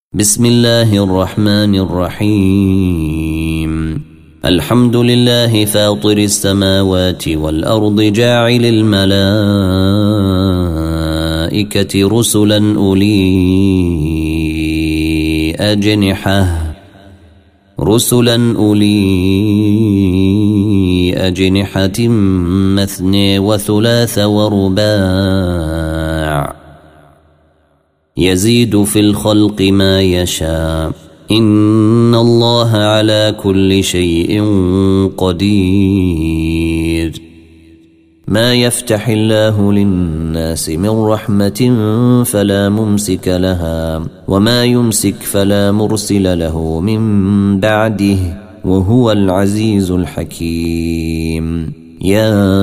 بسم الله الرحمن الرحيم. الحمد لله فاطر السماوات والأرض جاعل الملائكة رسلا أولي أجنحة مثني وثلاث ورباع يزيد في الخلق ما يشاء إن الله على كل شيء قدير. ما يفتح الله للناس من رحمة فلا ممسك لها وما يمسك فلا مرسل له من بعده وهو العزيز الحكيم. يا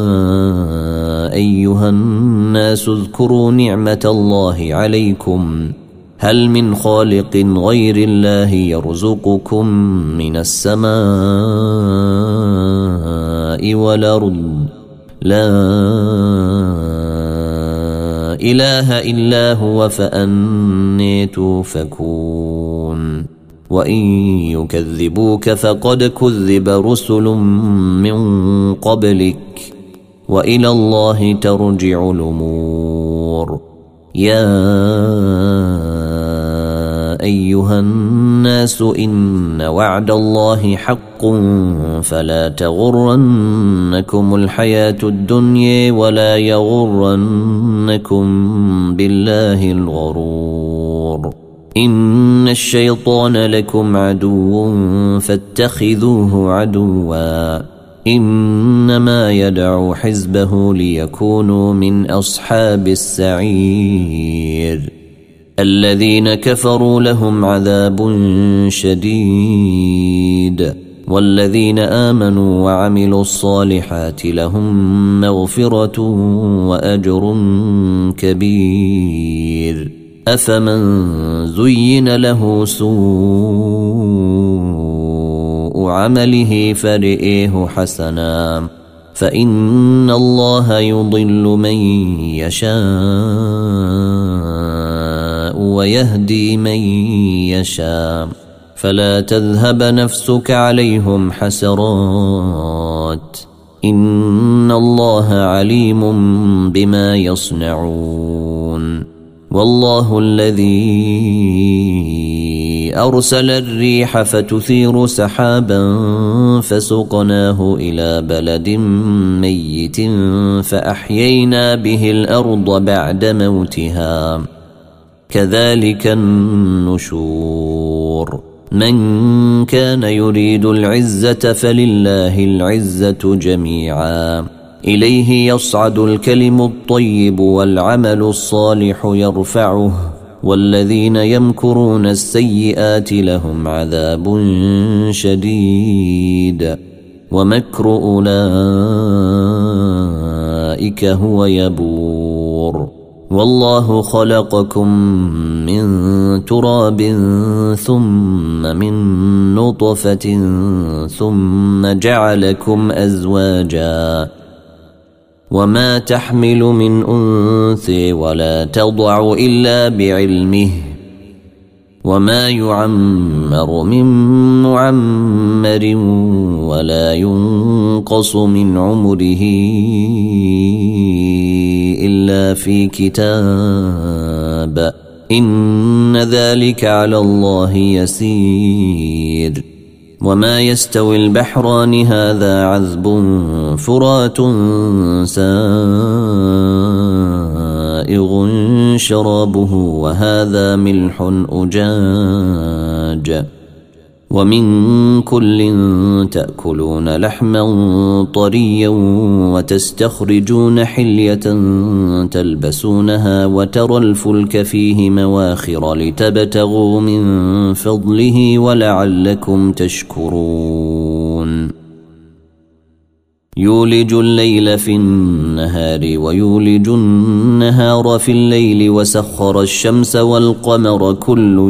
أيها الناس اذكروا نعمة الله عليكم هل من خالق غير الله يرزقكم من السماء والأرض لا إله إلا هو فأني توفكون. وإن يكذبوك فقد كذب رسل من قبلك وإلى الله ترجع الأمور. يا أيها الناس إن وعد الله حق فلا تغرنكم الحياة الدنيا ولا يغرنكم بالله الغرور. إن الشيطان لكم عدو فاتخذوه عدوا إنما يدعو حزبه ليكونوا من أصحاب السعير. الذين كفروا لهم عذاب شديد والذين آمنوا وعملوا الصالحات لهم مغفرة وأجر كبير. أفمن زين له سوء عمله فرئيه حسنا فإن الله يضل من يشاء ويهدي من يشاء فلا تذهب نفسك عليهم حسرات إن الله عليم بما يصنعون. والله الذي أرسل الريح فتثير سحابا فسقناه إلى بلد ميت فأحيينا به الأرض بعد موتها كذلك النشور. من كان يريد العزة فلله العزة جميعا إليه يصعد الكلم الطيب والعمل الصالح يرفعه والذين يمكرون السيئات لهم عذاب شديد ومكر أولئك هو يبور. والله خلقكم من تراب ثم من نطفة ثم جعلكم أزواجا وما تحمل من أنثى ولا تضع إلا بعلمه وما يعمر من معمر ولا ينقص من عمره إلا في كتاب إن ذلك على الله يسير. وما يستوي البحران هذا عذب فرات سائغ شرابه وهذا ملح أجاج ومن كل تأكلون لحما طريا وتستخرجون حلية تلبسونها وترى الفلك فيه مواخر لتبتغوا من فضله ولعلكم تشكرون. يولج الليل في النهار ويولج النهار في الليل وسخر الشمس والقمر كل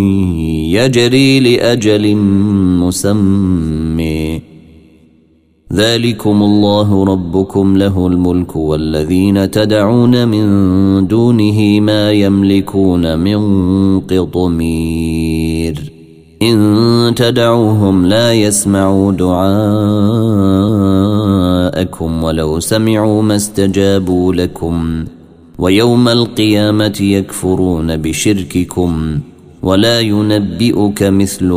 يجري لأجل مسمى ذلكم الله ربكم له الملك والذين تدعون من دونه ما يملكون من قطمير إن تدعوهم لا يسمعوا دعاءكم ولو سمعوا ما استجابوا لكم ويوم القيامة يكفرون بشرككم ولا ينبئك مثل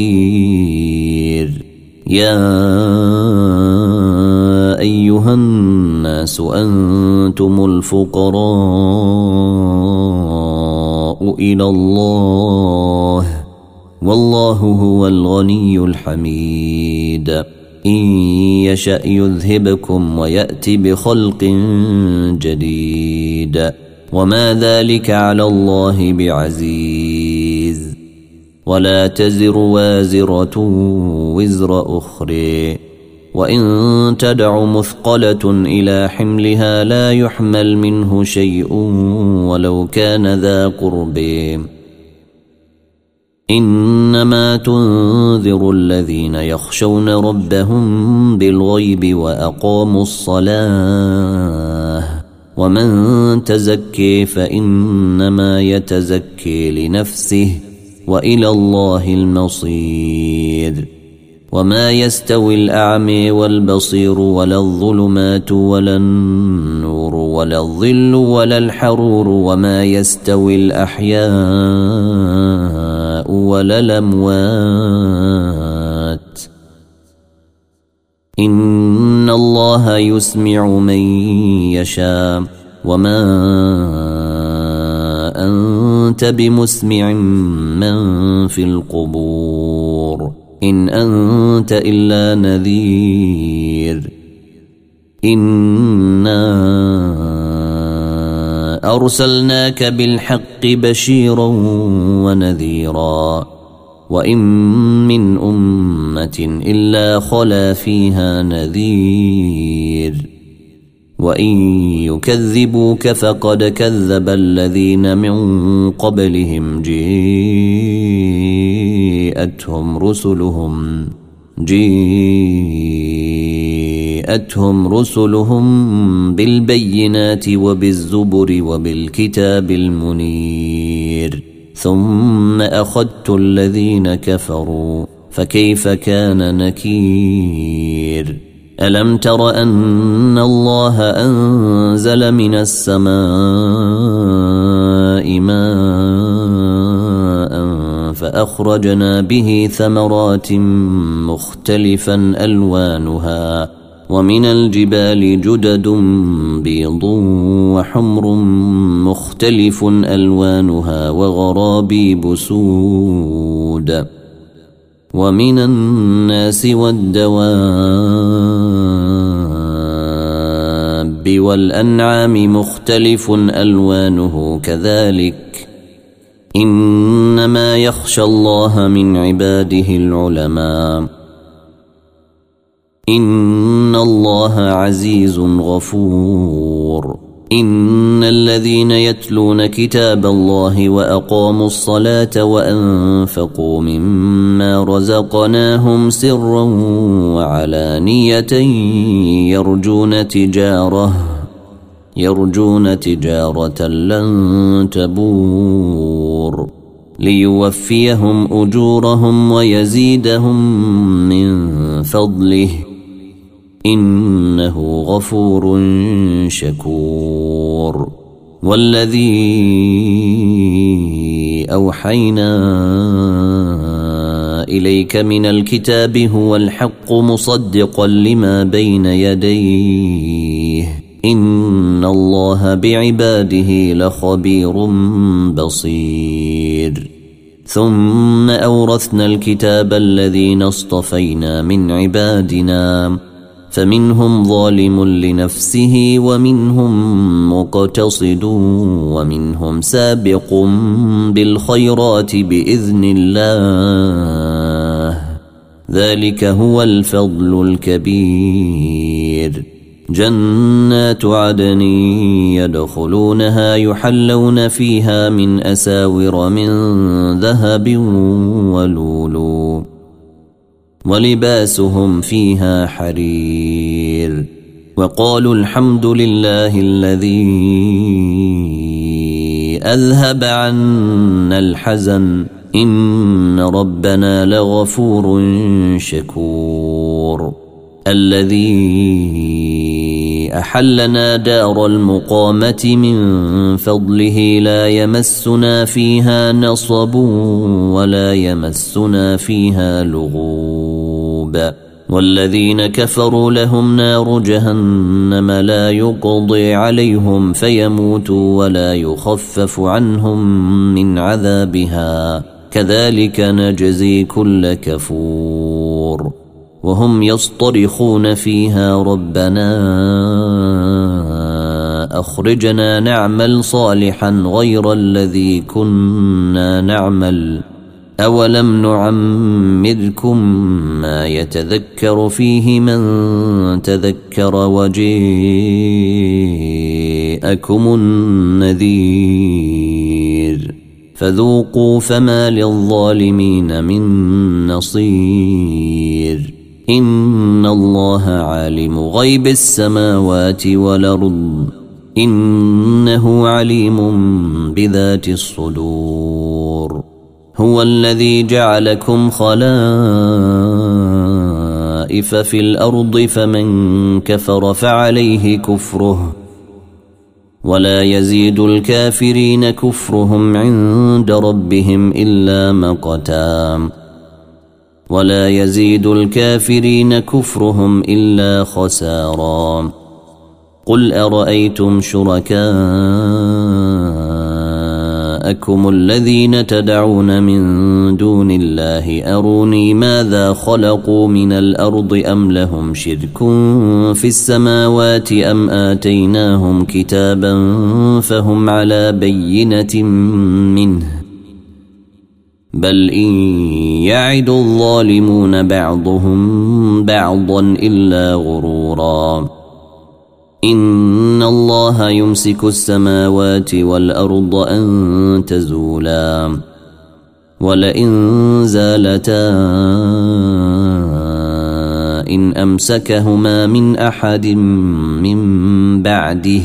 خبير يا أيها الناس أنتم الفقراء إلى الله والله هو الغني الحميد إن يشأ يذهبكم ويأتي بخلق جديد وما ذلك على الله بعزيز ولا تزر وازرة وزر أخرى وإن تدع مثقلة إلى حملها لا يحمل منه شيء ولو كان ذا قرب إنما تنذر الذين يخشون ربهم بالغيب وأقاموا الصلاة ومن تزكي فإنما يتزكي لنفسه وإلى الله المصير وما يستوي الأعمى والبصير ولا الظلمات ولا النور ولا الظل ولا الحرور وما يستوي الأحياء ولا الأموات إن الله يسمع من يشاء وما أنت بمسمع من في القبور إن أنت إلا نذير إنا أرسلناك بالحق بشيرا ونذيرا وإن من أمة إلا خلا فيها نذير وإن يكذبوك فقد كذب الذين من قبلهم جاءتهم رسلهم بالبينات وبالزبر وبالكتاب المنير ثم أخذت الذين كفروا فكيف كان نكير ألم تر أن الله أنزل من السماء ماء فأخرجنا به ثمرات مختلفا ألوانها ومن الجبال جدد بيض وحمر مختلف ألوانها وغرابيب سود ومن الناس والدواب والأنعام مختلف ألوانه كذلك إنما يخشى الله من عباده العلماء إن الله عزيز غفور إن الذين يتلون كتاب الله وأقاموا الصلاة وأنفقوا مما رزقناهم سرا وعلانية يرجون تجارة لن تبور ليوفيهم أجورهم ويزيدهم من فضله إنه غفور شكور والذي أوحينا إليك من الكتاب هو الحق مصدقا لما بين يديه إن الله بعباده لخبير بصير ثم أورثنا الكتاب الذين اصطفينا من عبادنا فمنهم ظالم لنفسه ومنهم مقتصد ومنهم سابق بالخيرات بإذن الله ذلك هو الفضل الكبير جنات عدن يدخلونها يحلون فيها من أساور من ذهب ولؤلؤ ولباسهم فيها حرير وقالوا الحمد لله الذي أذهب عنا الحزن إن ربنا لغفور شكور الذي أحلنا دار المقامة من فضله لا يمسنا فيها نصب ولا يمسنا فيها لغوب والذين كفروا لهم نار جهنم لا يقضي عليهم فيموتوا ولا يخفف عنهم من عذابها كذلك نجزي كل كفور وهم يصطرخون فيها ربنا أخرجنا نعمل صالحا غير الذي كنا نعمل أولم نعمركم ما يتذكر فيه من تذكر وجاءكم النذير فذوقوا فما للظالمين من نصير إن الله عالم غيب السماوات والأرض إنه عليم بذات الصدور هو الذي جعلكم خلائف في الأرض فمن كفر فعليه كفره ولا يزيد الكافرين كفرهم عند ربهم إلا مقتا ولا يزيد الكافرين كفرهم إلا خسارا قل أرأيتم شركاءكم الذين تدعون من دون الله أروني ماذا خلقوا من الأرض أم لهم شرك في السماوات أم آتيناهم كتابا فهم على بينة منه بل إن يعد الظالمون بعضهم بعضا إلا غرورا إن الله يمسك السماوات والأرض أن تزولا ولئن زالتا إن أمسكهما من أحد من بعده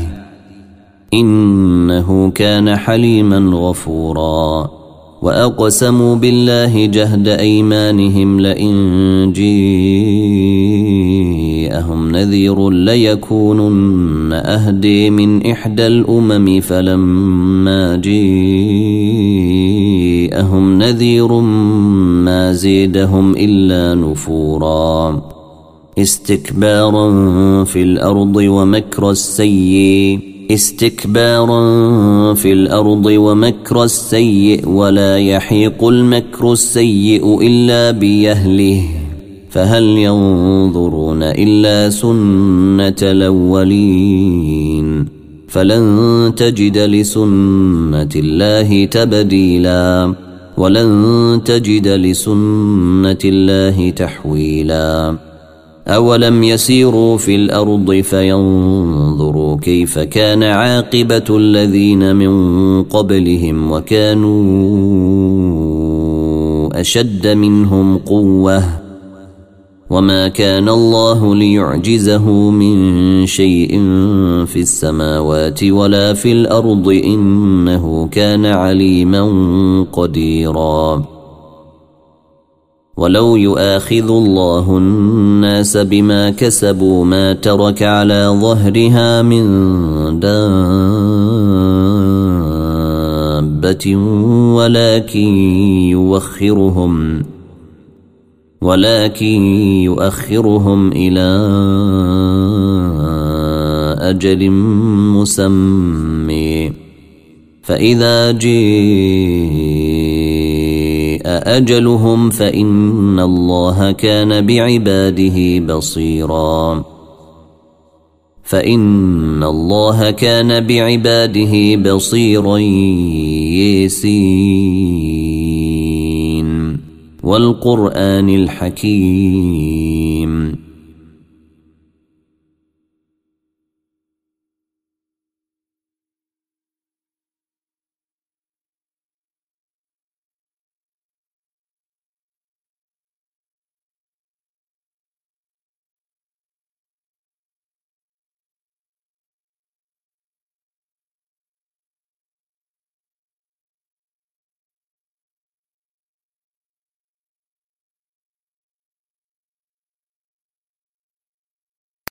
إنه كان حليما غفورا وأقسموا بالله جهد أيمانهم لئن جاءهم نذير ليكونن أهدي من إحدى الأمم فلما جاءهم نذير ما زيدهم إلا نفورا استكبارا في الأرض ومكر السيء ولا يحيق المكر السيء إلا بأهله فهل ينظرون إلا سنة الأولين فلن تجد لسنة الله تبديلا ولن تجد لسنة الله تحويلا أولم يسيروا في الأرض فينظروا كيف كان عاقبة الذين من قبلهم وكانوا أشد منهم قوة وما كان الله ليعجزه من شيء في السماوات ولا في الأرض إنه كان عليما قديرا ولو يؤاخذ الله الناس بما كسبوا ما ترك على ظهرها من دابة ولكن يؤخرهم إلى أجل مسمى فإذا جاء أجلهم فإن الله كان بعباده بصيرا يسين والقرآن الحكيم